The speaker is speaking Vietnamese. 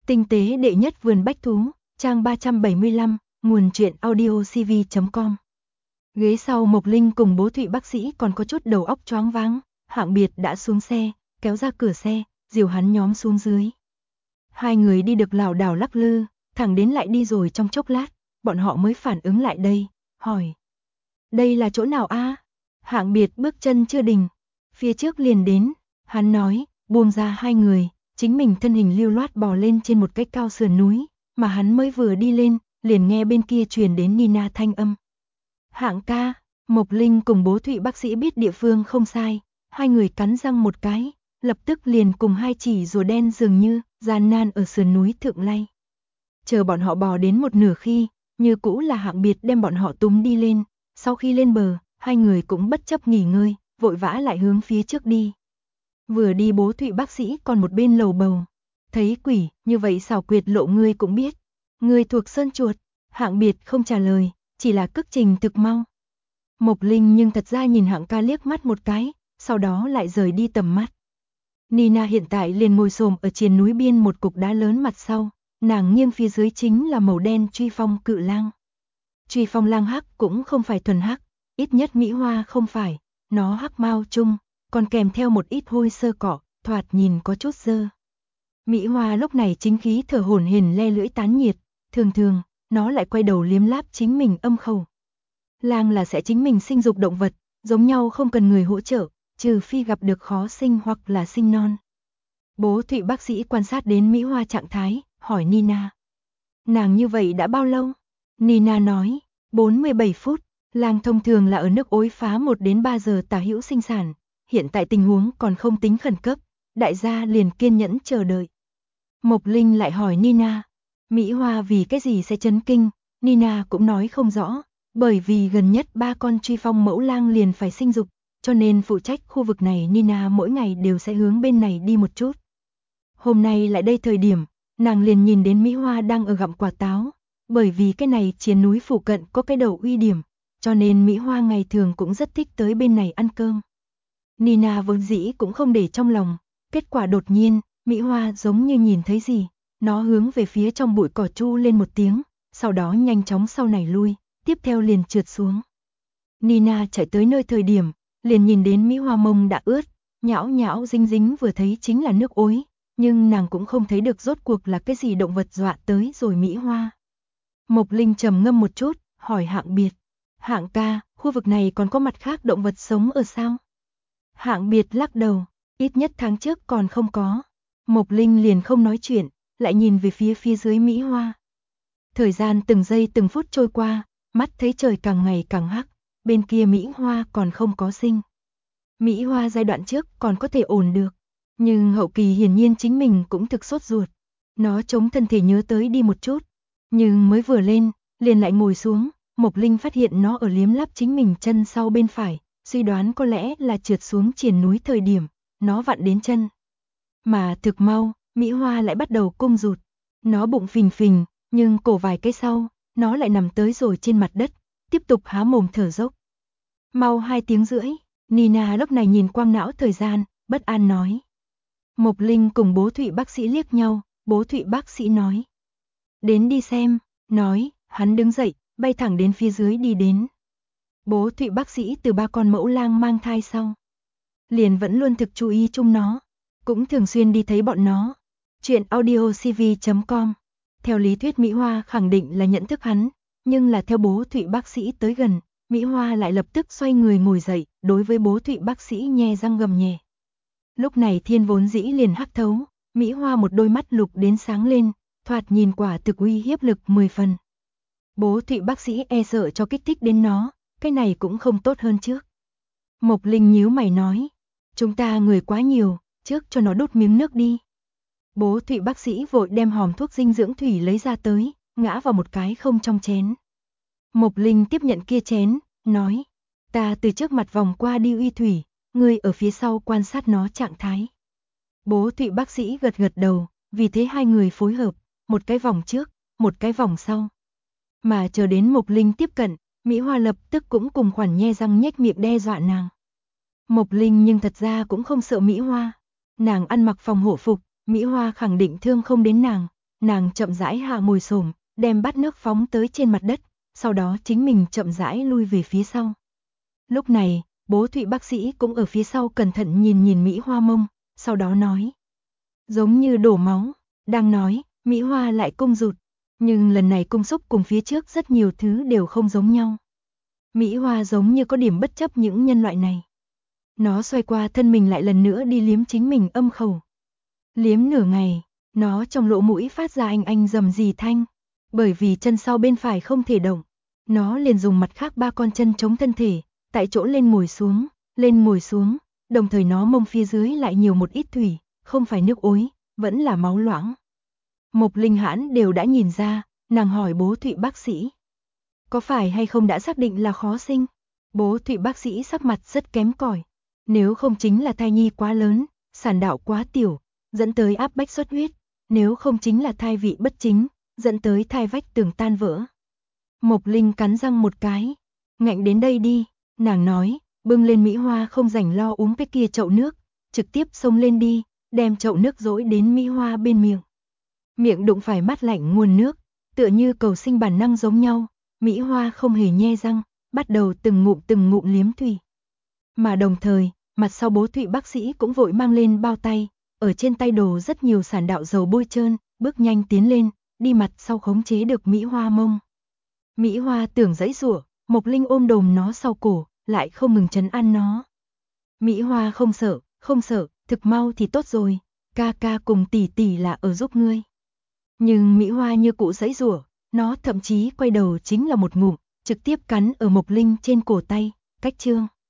Tinh tế đệ nhất vườn bách thú, trang 375, nguồn truyện audiocv.com. Ghế sau Mộc Linh cùng bố Thụy bác sĩ còn có chút đầu óc choáng váng, Hạng Biệt đã xuống xe, kéo ra cửa xe, dìu hắn nhóm xuống dưới. Hai người đi được lảo đảo lắc lư, thẳng đến lại đi rồi trong chốc lát, bọn họ mới phản ứng lại đây, hỏi. Đây là chỗ nào a? Hạng Biệt bước chân chưa đình, phía trước liền đến, hắn nói, buông ra hai người, chính mình thân hình lưu loát bò lên trên một cái cao sườn núi, mà hắn mới vừa đi lên, liền nghe bên kia truyền đến Nina thanh âm. Hạng ca, Mộc Linh cùng bố Thụy bác sĩ biết địa phương không sai, hai người cắn răng một cái, lập tức liền cùng hai chỉ rùa đen dường như, gian nan ở sườn núi thượng lay. Chờ bọn họ bò đến một nửa khi, như cũ là Hạng Biệt đem bọn họ túm đi lên, sau khi lên bờ, hai người cũng bất chấp nghỉ ngơi, vội vã lại hướng phía trước đi. Vừa đi bố Thụy bác sĩ còn một bên lầu bầu. Thấy quỷ, như vậy xảo quyệt lộ ngươi cũng biết. Ngươi thuộc sơn chuột, Hạng Biệt không trả lời, chỉ là cước trình thực mau. Mộc Linh nhưng thật ra nhìn Hạng ca liếc mắt một cái, sau đó lại rời đi tầm mắt. Nina hiện tại liền ngồi xổm ở triền núi biên một cục đá lớn mặt sau, nàng nghiêng phía dưới chính là màu đen truy phong cự lang. Truy phong lang hắc cũng không phải thuần hắc, ít nhất Mỹ Hoa không phải, nó hắc mao chung, còn kèm theo một ít hôi sơ cỏ, thoạt nhìn có chút dơ. Mỹ Hoa lúc này chính khí thở hổn hển le lưỡi tán nhiệt, thường thường, nó lại quay đầu liếm láp chính mình âm khẩu. Lang là sẽ chính mình sinh dục động vật, giống nhau không cần người hỗ trợ, trừ phi gặp được khó sinh hoặc là sinh non. Bố Thụy bác sĩ quan sát đến Mỹ Hoa trạng thái, hỏi Nina. Nàng như vậy đã bao lâu? Nina nói, 47 phút, lang thông thường là ở nước ối phá 1 đến 3 giờ tả hữu sinh sản, hiện tại tình huống còn không tính khẩn cấp, đại gia liền kiên nhẫn chờ đợi. Mộc Linh lại hỏi Nina, Mỹ Hoa vì cái gì sẽ chấn kinh, Nina cũng nói không rõ, bởi vì gần nhất 3 con truy phong mẫu lang liền phải sinh dục, cho nên phụ trách khu vực này Nina mỗi ngày đều sẽ hướng bên này đi một chút. Hôm nay lại đây thời điểm, nàng liền nhìn đến Mỹ Hoa đang ở gặm quả táo, bởi vì cái này trên núi phụ cận có cái đầu uy điểm, cho nên Mỹ Hoa ngày thường cũng rất thích tới bên này ăn cơm. Nina vốn dĩ cũng không để trong lòng, kết quả đột nhiên, Mỹ Hoa giống như nhìn thấy gì, nó hướng về phía trong bụi cỏ chu lên một tiếng, sau đó nhanh chóng sau này lui, tiếp theo liền trượt xuống. Nina chạy tới nơi thời điểm, liền nhìn đến Mỹ Hoa mông đã ướt, nhão nhão dính dính vừa thấy chính là nước ối, nhưng nàng cũng không thấy được rốt cuộc là cái gì động vật dọa tới rồi Mỹ Hoa. Mộc Linh trầm ngâm một chút, hỏi Hạng Biệt, Hạng ca, khu vực này còn có mặt khác động vật sống ở sao? Hạng Biệt lắc đầu, ít nhất tháng trước còn không có. Mộc Linh liền không nói chuyện, lại nhìn về phía dưới Mỹ Hoa. Thời gian từng giây từng phút trôi qua, mắt thấy trời càng ngày càng hắc, bên kia Mỹ Hoa còn không có sinh. Mỹ Hoa giai đoạn trước còn có thể ổn được, nhưng hậu kỳ hiển nhiên chính mình cũng thực sốt ruột. Nó chống thân thể nhớ tới đi một chút, nhưng mới vừa lên, liền lại ngồi xuống, Mộc Linh phát hiện nó ở liếm láp chính mình chân sau bên phải, suy đoán có lẽ là trượt xuống triền núi thời điểm, nó vặn đến chân. Mà thực mau, Mỹ Hoa lại bắt đầu cung rụt, nó bụng phình phình, nhưng cổ vài cái sau, nó lại nằm tới rồi trên mặt đất, tiếp tục há mồm thở dốc. Mau 2 tiếng rưỡi, Nina lúc này nhìn quang não thời gian, bất an nói. Mộc Linh cùng bố Thụy bác sĩ liếc nhau, bố Thụy bác sĩ nói. Đến đi xem, nói, hắn đứng dậy, bay thẳng đến phía dưới đi đến. Bố Thụy bác sĩ từ 3 con mẫu lang mang thai sau. Liền vẫn luôn thực chú ý chung nó, cũng thường xuyên đi thấy bọn nó. Chuyện audiocv.com. Theo lý thuyết Mỹ Hoa khẳng định là nhận thức hắn, nhưng là theo bố Thụy bác sĩ tới gần, Mỹ Hoa lại lập tức xoay người ngồi dậy, đối với bố Thụy bác sĩ nhe răng gầm nhẹ. Lúc này thiên vốn dĩ liền hắc thấu, Mỹ Hoa một đôi mắt lục đến sáng lên, thoạt nhìn quả thực uy hiếp lực 10 phần. Bố Thụy bác sĩ e sợ cho kích thích đến nó, cái này cũng không tốt hơn trước. Mộc Linh nhíu mày nói, chúng ta người quá nhiều, trước cho nó đút miếng nước đi. Bố Thụy bác sĩ vội đem hòm thuốc dinh dưỡng thủy lấy ra tới, ngã vào một cái không trong chén. Mộc Linh tiếp nhận kia chén, nói, ta từ trước mặt vòng qua đi uy thủy, ngươi ở phía sau quan sát nó trạng thái. Bố Thụy bác sĩ gật gật đầu, vì thế hai người phối hợp, một cái vòng trước, một cái vòng sau. Mà chờ đến Mộc Linh tiếp cận, Mỹ Hoa lập tức cũng cùng khoản nhe răng nhếch miệng đe dọa nàng. Mộc Linh nhưng thật ra cũng không sợ Mỹ Hoa, nàng ăn mặc phòng hộ phục, Mỹ Hoa khẳng định thương không đến nàng, nàng chậm rãi hạ ngồi xổm, đem bát nước phóng tới trên mặt đất, sau đó chính mình chậm rãi lui về phía sau. Lúc này, Bố Thụy bác sĩ cũng ở phía sau cẩn thận nhìn nhìn Mỹ Hoa mông, sau đó nói. Giống như đổ máu, đang nói, Mỹ Hoa lại cung rụt, nhưng lần này cung xúc cùng phía trước rất nhiều thứ đều không giống nhau. Mỹ Hoa giống như có điểm bất chấp những nhân loại này. Nó xoay qua thân mình lại lần nữa đi liếm chính mình âm khẩu. Liếm nửa ngày, nó trong lỗ mũi phát ra anh rầm rì thanh. Bởi vì chân sau bên phải không thể động, nó liền dùng mặt khác 3 con chân chống thân thể, tại chỗ lên ngồi xuống, đồng thời nó mông phía dưới lại nhiều một ít thủy, không phải nước ối, vẫn là máu loãng. Mộc Linh Hãn đều đã nhìn ra, nàng hỏi Bố Thụy bác sĩ. Có phải hay không đã xác định là khó sinh? Bố Thụy bác sĩ sắc mặt rất kém cỏi. Nếu không chính là thai nhi quá lớn, sản đạo quá tiểu, dẫn tới áp bách xuất huyết, nếu không chính là thai vị bất chính, dẫn tới thai vách tường tan vỡ. Mộc Linh cắn răng một cái, ngạnh đến đây đi, nàng nói, bưng lên Mỹ Hoa không rảnh lo uống cái kia chậu nước, trực tiếp xông lên đi, đem chậu nước dỗi đến Mỹ Hoa bên miệng. Miệng đụng phải mát lạnh nguồn nước, tựa như cầu sinh bản năng giống nhau, Mỹ Hoa không hề nhe răng, bắt đầu từng ngụm liếm thủy. Mà đồng thời, mặt sau Bố Thụy bác sĩ cũng vội mang lên bao tay, ở trên tay đồ rất nhiều sản đạo dầu bôi trơn, bước nhanh tiến lên, đi mặt sau khống chế được Mỹ Hoa mông. Mỹ Hoa tưởng giãy giụa, Mộc Linh ôm đồm nó sau cổ, lại không ngừng trấn an nó. Mỹ Hoa không sợ, thực mau thì tốt rồi, ca ca cùng tỷ tỷ là ở giúp ngươi. Nhưng Mỹ Hoa như cũ giãy giụa, nó thậm chí quay đầu chính là một ngụm, trực tiếp cắn ở Mộc Linh trên cổ tay, cách trương.